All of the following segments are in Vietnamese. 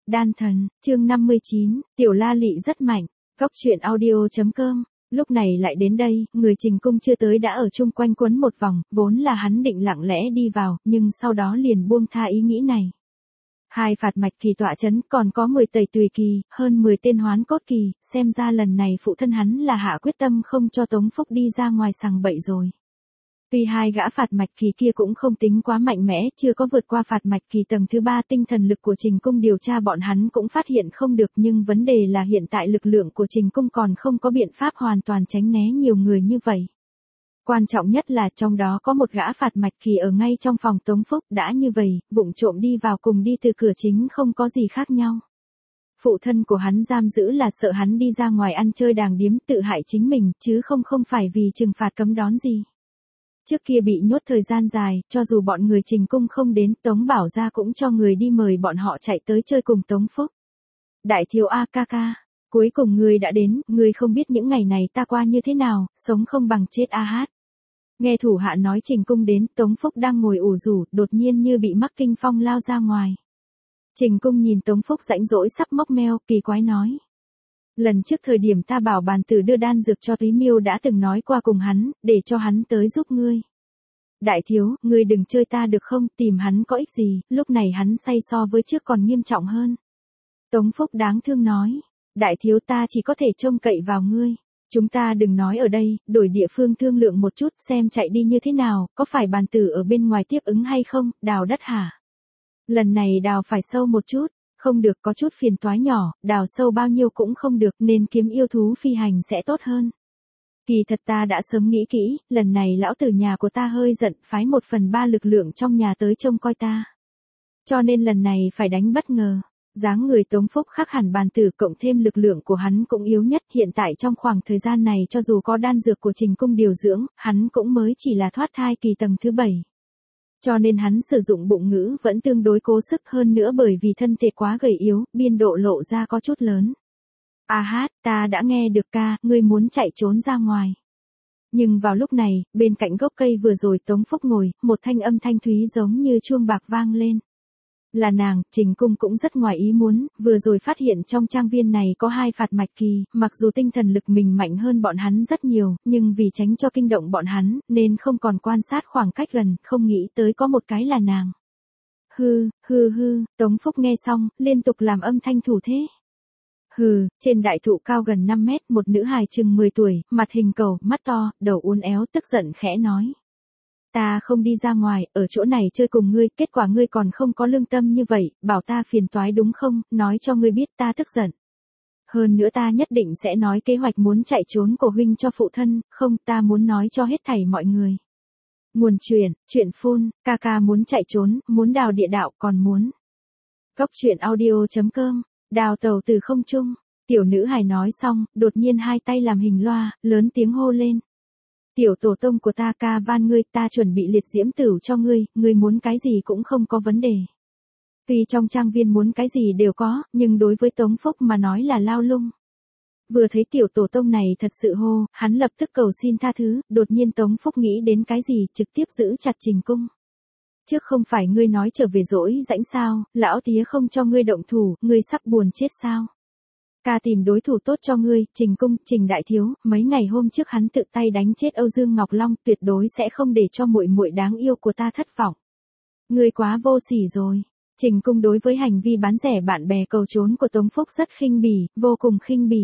Đan thần, chương 59, Tiểu La Lị rất mạnh. Góc truyện audio.com. Lúc này lại đến đây, người Trình Cung chưa tới đã ở chung quanh quấn một vòng, vốn là hắn định lặng lẽ đi vào, nhưng sau đó liền buông tha ý nghĩ này. 2 phạt mạch kỳ tọa chấn, còn có 10 tẩy tùy kỳ, hơn 10 tên hoán cốt kỳ, xem ra lần này phụ thân hắn là hạ quyết tâm không cho Tống Phúc đi ra ngoài sằng bậy rồi. Tuy 2 gã phạt mạch kỳ kia cũng không tính quá mạnh mẽ, chưa có vượt qua phạt mạch kỳ tầng thứ 3, tinh thần lực của Trình Cung điều tra bọn hắn cũng phát hiện không được, nhưng vấn đề là hiện tại lực lượng của Trình Cung còn không có biện pháp hoàn toàn tránh né nhiều người như vậy. Quan trọng nhất là trong đó có một gã phạt mạch kỳ ở ngay trong phòng Tống Phúc, đã như vậy, vụng trộm đi vào cùng đi từ cửa chính không có gì khác nhau. Phụ thân của hắn giam giữ là sợ hắn đi ra ngoài ăn chơi đàng điếm tự hại chính mình, chứ không phải vì trừng phạt cấm đón gì. Trước kia bị nhốt thời gian dài, cho dù bọn người Trình Cung không đến, Tống Bảo Gia cũng cho người đi mời bọn họ chạy tới chơi cùng Tống Phúc. Đại thiếu A ca ca, cuối cùng ngươi đã đến, ngươi không biết những ngày này ta qua như thế nào, sống không bằng chết a hát. Nghe thủ hạ nói Trình Cung đến, Tống Phúc đang ngồi ủ rủ, đột nhiên như bị mắc kinh phong lao ra ngoài. Trình Cung nhìn Tống Phúc rãnh rỗi sắp móc meo, kỳ quái nói. Lần trước thời điểm ta bảo bàn tử đưa đan dược cho Túy Miêu đã từng nói qua cùng hắn, để cho hắn tới giúp ngươi. Đại thiếu, ngươi đừng chơi ta được không, tìm hắn có ích gì, lúc này hắn say so với trước còn nghiêm trọng hơn. Tống Phúc đáng thương nói, đại thiếu ta chỉ có thể trông cậy vào ngươi. Chúng ta đừng nói ở đây, đổi địa phương thương lượng một chút xem chạy đi như thế nào, có phải bàn tử ở bên ngoài tiếp ứng hay không, đào đất hả? Lần này đào phải sâu một chút. Không được, có chút phiền toái nhỏ, đào sâu bao nhiêu cũng không được nên kiếm yêu thú phi hành sẽ tốt hơn. Kỳ thật ta đã sớm nghĩ kỹ, lần này lão tử nhà của ta hơi giận, phái 1/3 lực lượng trong nhà tới trông coi ta. Cho nên lần này phải đánh bất ngờ. Dáng người Tống Phúc khác hẳn bàn tử, cộng thêm lực lượng của hắn cũng yếu nhất, hiện tại trong khoảng thời gian này cho dù có đan dược của Trình Cung điều dưỡng, hắn cũng mới chỉ là thoát thai kỳ tầng thứ 7. Cho nên hắn sử dụng bụng ngữ vẫn tương đối cố sức, hơn nữa bởi vì thân thể quá gầy yếu, biên độ lộ ra có chút lớn. A hát, ta đã nghe được ca, ngươi muốn chạy trốn ra ngoài. Nhưng vào lúc này, bên cạnh gốc cây vừa rồi Tống Phúc ngồi, một thanh âm thanh thúy giống như chuông bạc vang lên. Là nàng. Trình Cung cũng rất ngoài ý muốn, vừa rồi phát hiện trong trang viên này có 2 phạt mạch kỳ, mặc dù tinh thần lực mình mạnh hơn bọn hắn rất nhiều, nhưng vì tránh cho kinh động bọn hắn, nên không còn quan sát khoảng cách gần, không nghĩ tới có một cái là nàng. Hư, Tống Phúc nghe xong, liên tục làm âm thanh thủ thế. Hừ, trên đại thụ cao gần 5 mét, một nữ hài chừng 10 tuổi, mặt hình cầu, mắt to, đầu uốn éo, tức giận khẽ nói. Ta không đi ra ngoài, ở chỗ này chơi cùng ngươi, kết quả ngươi còn không có lương tâm như vậy, bảo ta phiền toái đúng không, nói cho ngươi biết ta tức giận. Hơn nữa ta nhất định sẽ nói kế hoạch muốn chạy trốn của huynh cho phụ thân, không, ta muốn nói cho hết thảy mọi người. Nguồn chuyện phun, ca ca muốn chạy trốn, muốn đào địa đạo, còn muốn. Góc truyện audio.com, đào tàu từ không trung, tiểu nữ hài nói xong, đột nhiên 2 tay làm hình loa, lớn tiếng hô lên. Tiểu tổ tông của ta ca van ngươi, ta chuẩn bị liệt diễm tửu cho ngươi, ngươi muốn cái gì cũng không có vấn đề. Tuy trong trang viên muốn cái gì đều có, nhưng đối với Tống Phúc mà nói là lao lung. Vừa thấy tiểu tổ tông này thật sự hô, hắn lập tức cầu xin tha thứ, đột nhiên Tống Phúc nghĩ đến cái gì, trực tiếp giữ chặt Trình Cung. Trước không phải ngươi nói trở về dỗi rãnh sao, lão tía không cho ngươi động thủ, ngươi sắp buồn chết sao? Ca tìm đối thủ tốt cho ngươi, Trình Cung, Trình đại thiếu, mấy ngày hôm trước hắn tự tay đánh chết Âu Dương Ngọc Long, tuyệt đối sẽ không để cho muội muội đáng yêu của ta thất vọng. Ngươi quá vô sỉ rồi. Trình Cung đối với hành vi bán rẻ bạn bè cầu trốn của Tống Phúc rất khinh bỉ, vô cùng khinh bỉ.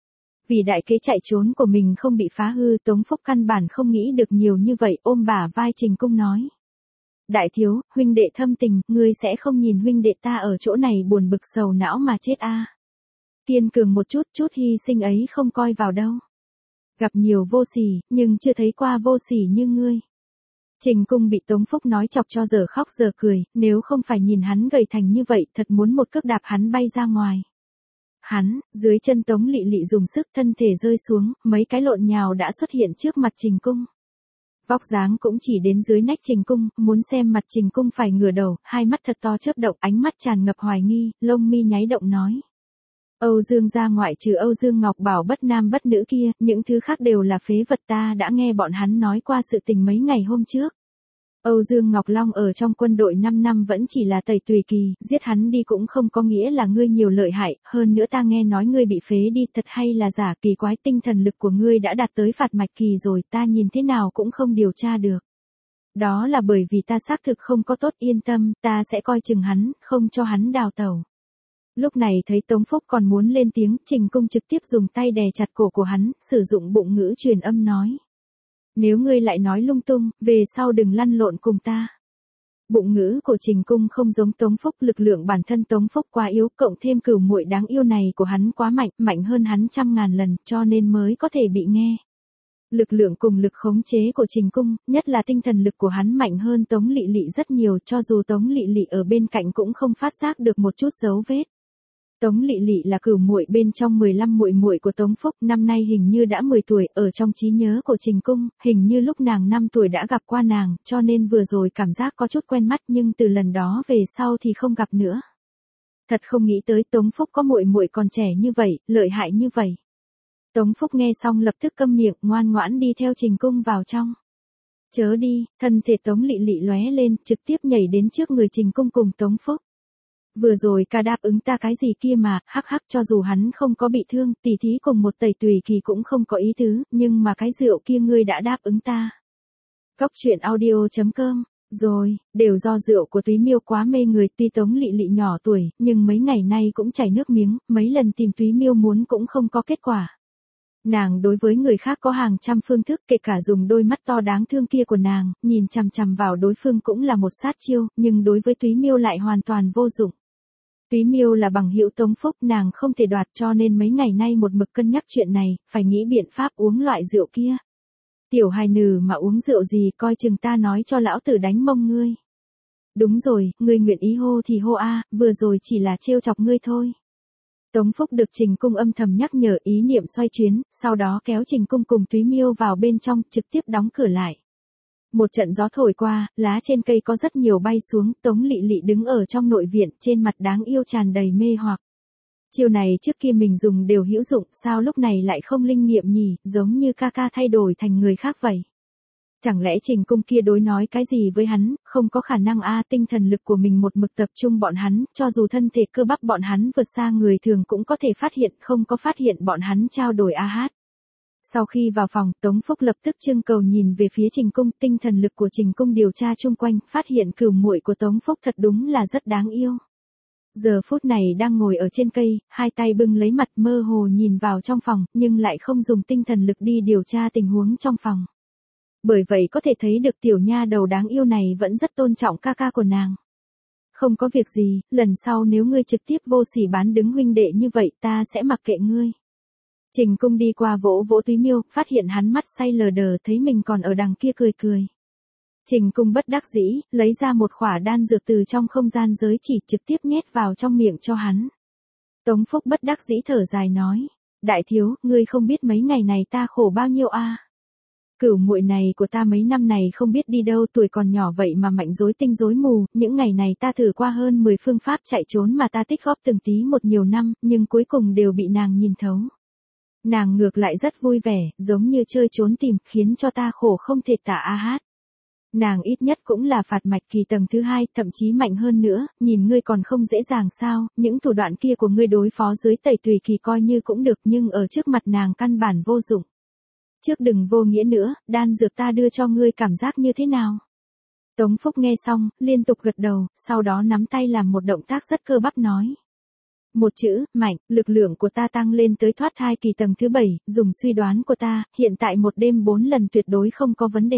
Vì đại kế chạy trốn của mình không bị phá hư, Tống Phúc căn bản không nghĩ được nhiều như vậy, ôm bả vai Trình Cung nói. Đại thiếu, huynh đệ thâm tình, ngươi sẽ không nhìn huynh đệ ta ở chỗ này buồn bực sầu não mà chết a. Kiên cường một chút hy sinh ấy không coi vào đâu. Gặp nhiều vô sỉ, nhưng chưa thấy qua vô sỉ như ngươi. Trình Cung bị Tống Phúc nói chọc cho giờ khóc giờ cười, nếu không phải nhìn hắn gầy thành như vậy, thật muốn một cước đạp hắn bay ra ngoài. Hắn, dưới chân Tống Lị Lị dùng sức, thân thể rơi xuống, mấy cái lộn nhào đã xuất hiện trước mặt Trình Cung. Vóc dáng cũng chỉ đến dưới nách Trình Cung, muốn xem mặt Trình Cung phải ngửa đầu, 2 mắt thật to chớp động, ánh mắt tràn ngập hoài nghi, lông mi nháy động nói. Âu Dương gia ngoại trừ Âu Dương Ngọc Bảo bất nam bất nữ kia, những thứ khác đều là phế vật, ta đã nghe bọn hắn nói qua sự tình mấy ngày hôm trước. Âu Dương Ngọc Long ở trong quân đội 5 năm vẫn chỉ là tẩy tùy kỳ, giết hắn đi cũng không có nghĩa là ngươi nhiều lợi hại, hơn nữa ta nghe nói ngươi bị phế đi, thật hay là giả, kỳ quái, tinh thần lực của ngươi đã đạt tới phạt mạch kỳ rồi, ta nhìn thế nào cũng không điều tra được. Đó là bởi vì ta xác thực không có tốt, yên tâm, ta sẽ coi chừng hắn, không cho hắn đào tẩu. Lúc này thấy Tống Phúc còn muốn lên tiếng, Trình Cung trực tiếp dùng tay đè chặt cổ của hắn, sử dụng bụng ngữ truyền âm nói. Nếu ngươi lại nói lung tung, về sau đừng lăn lộn cùng ta. Bụng ngữ của Trình Cung không giống Tống Phúc, lực lượng bản thân Tống Phúc quá yếu, cộng thêm cửu muội đáng yêu này của hắn quá mạnh, mạnh hơn hắn 100.000 lần, cho nên mới có thể bị nghe. Lực lượng cùng lực khống chế của Trình Cung, nhất là tinh thần lực của hắn mạnh hơn Tống Lị Lị rất nhiều, cho dù Tống Lị Lị ở bên cạnh cũng không phát giác được một chút dấu vết. Tống Lị Lị là cửu muội bên trong 15 muội muội của Tống Phúc, năm nay hình như đã 10 tuổi, ở trong trí nhớ của Trình Cung, hình như lúc nàng 5 tuổi đã gặp qua nàng, cho nên vừa rồi cảm giác có chút quen mắt, nhưng từ lần đó về sau thì không gặp nữa. Thật không nghĩ tới Tống Phúc có muội muội còn trẻ như vậy, lợi hại như vậy. Tống Phúc nghe xong lập tức câm miệng, ngoan ngoãn đi theo Trình Cung vào trong. Chớ đi, thân thể Tống Lị Lị lóe lên, trực tiếp nhảy đến trước người Trình Cung cùng Tống Phúc. Vừa rồi ca đáp ứng ta cái gì kia mà, hắc hắc, cho dù hắn không có bị thương, tỉ thí cùng một tẩy tùy kỳ cũng không có ý tứ, nhưng mà cái rượu kia ngươi đã đáp ứng ta. Góc truyện audio.com. Rồi, đều do rượu của Túy Miêu quá mê người, tuy Tống Lị Lị nhỏ tuổi, nhưng mấy ngày nay cũng chảy nước miếng, mấy lần tìm Túy Miêu muốn cũng không có kết quả. Nàng đối với người khác có hàng trăm phương thức, kể cả dùng đôi mắt to đáng thương kia của nàng, nhìn chằm chằm vào đối phương cũng là một sát chiêu, nhưng đối với Túy Miêu lại hoàn toàn vô dụng. Túy Miêu là bằng hữu Tống Phúc, nàng không thể đoạt, cho nên mấy ngày nay một mực cân nhắc chuyện này, phải nghĩ biện pháp uống loại rượu kia. Tiểu hài nừ mà uống rượu gì, coi chừng ta nói cho lão tử đánh mông ngươi. Đúng rồi, ngươi nguyện ý hô thì hô a, vừa rồi chỉ là trêu chọc ngươi thôi. Tống Phúc được Trình Cung âm thầm nhắc nhở, ý niệm xoay chuyến, sau đó kéo Trình Cung cùng Túy Miêu vào bên trong, trực tiếp đóng cửa lại. Một trận gió thổi qua, lá trên cây có rất nhiều bay xuống, Tống Lị Lị đứng ở trong nội viện, trên mặt đáng yêu tràn đầy mê hoặc. Chiêu này trước kia mình dùng đều hữu dụng, sao lúc này lại không linh nghiệm nhỉ, giống như ca ca thay đổi thành người khác vậy. Chẳng lẽ Trình Cung kia đối nói cái gì với hắn, không có khả năng a, tinh thần lực của mình một mực tập trung bọn hắn, cho dù thân thể cơ bắp bọn hắn vượt xa người thường cũng có thể phát hiện, không có phát hiện bọn hắn trao đổi a hát. Sau khi vào phòng, Tống Phúc lập tức trưng cầu nhìn về phía Trình Cung, tinh thần lực của Trình Cung điều tra chung quanh, phát hiện cửu muội của Tống Phúc thật đúng là rất đáng yêu. Giờ phút này đang ngồi ở trên cây, hai tay bưng lấy mặt, mơ hồ nhìn vào trong phòng, nhưng lại không dùng tinh thần lực đi điều tra tình huống trong phòng. Bởi vậy có thể thấy được tiểu nha đầu đáng yêu này vẫn rất tôn trọng ca ca của nàng. Không có việc gì, lần sau nếu ngươi trực tiếp vô sỉ bán đứng huynh đệ như vậy ta sẽ mặc kệ ngươi. Trình Cung đi qua vỗ vỗ Túy Miêu, phát hiện hắn mắt say lờ đờ, thấy mình còn ở đằng kia cười cười. Trình Cung bất đắc dĩ, lấy ra một khỏa đan dược từ trong không gian giới chỉ, trực tiếp nhét vào trong miệng cho hắn. Tống Phúc bất đắc dĩ thở dài nói, đại thiếu, ngươi không biết mấy ngày này ta khổ bao nhiêu a. Cửu muội này của ta mấy năm này không biết đi đâu, tuổi còn nhỏ vậy mà mạnh rối tinh rối mù, những ngày này ta thử qua hơn 10 phương pháp chạy trốn mà ta tích góp từng tí một nhiều năm, nhưng cuối cùng đều bị nàng nhìn thấu. Nàng ngược lại rất vui vẻ, giống như chơi trốn tìm, khiến cho ta khổ không thể tả a hát. Nàng ít nhất cũng là phạt mạch kỳ tầng thứ 2, thậm chí mạnh hơn nữa, nhìn ngươi còn không dễ dàng sao, những thủ đoạn kia của ngươi đối phó dưới tẩy tùy kỳ coi như cũng được, nhưng ở trước mặt nàng căn bản vô dụng. Trước đừng vô nghĩa nữa, đan dược ta đưa cho ngươi cảm giác như thế nào? Tống Phúc nghe xong, liên tục gật đầu, sau đó nắm tay làm một động tác rất cơ bắp nói. Một chữ, mạnh, lực lượng của ta tăng lên tới thoát thai kỳ tầng thứ 7, dùng suy đoán của ta, hiện tại một đêm 4 lần tuyệt đối không có vấn đề.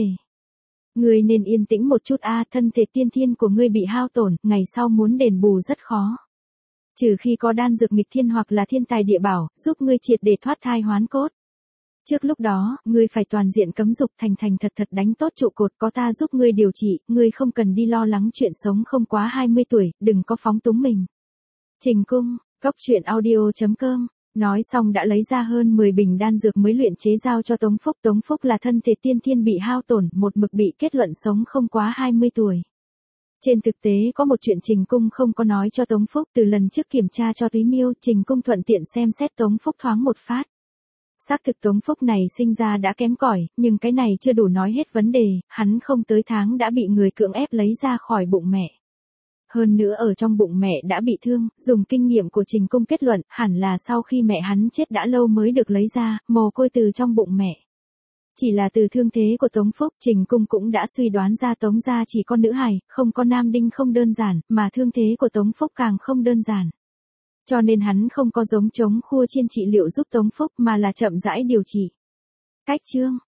Ngươi nên yên tĩnh một chút a, thân thể tiên thiên của ngươi bị hao tổn, ngày sau muốn đền bù rất khó. Trừ khi có đan dược nghịch thiên hoặc là thiên tài địa bảo, giúp ngươi triệt để thoát thai hoán cốt. Trước lúc đó, ngươi phải toàn diện cấm dục, thành thật đánh tốt trụ cột, có ta giúp ngươi điều trị, ngươi không cần đi lo lắng chuyện sống không quá 20 tuổi, đừng có phóng túng mình. Trình Cung, góc truyện audio.com. Nói xong đã lấy ra hơn 10 bình đan dược mới luyện chế giao cho Tống Phúc. Tống Phúc là thân thể tiên thiên bị hao tổn, một mực bị kết luận sống không quá 20 tuổi. Trên thực tế có một chuyện Trình Cung không có nói cho Tống Phúc, từ lần trước kiểm tra cho Túy Miêu, Trình Cung thuận tiện xem xét Tống Phúc thoáng một phát. Xác thực Tống Phúc này sinh ra đã kém cỏi, nhưng cái này chưa đủ nói hết vấn đề, hắn không tới tháng đã bị người cưỡng ép lấy ra khỏi bụng mẹ. Hơn nữa ở trong bụng mẹ đã bị thương, dùng kinh nghiệm của Trình Cung kết luận, hẳn là sau khi mẹ hắn chết đã lâu mới được lấy ra, mồ côi từ trong bụng mẹ. Chỉ là từ thương thế của Tống Phúc, Trình Cung cũng đã suy đoán ra Tống gia chỉ có nữ hài, không có nam đinh không đơn giản, mà thương thế của Tống Phúc càng không đơn giản. Cho nên hắn không có giống chống khua chiên trị liệu giúp Tống Phúc mà là chậm rãi điều trị. Cách chương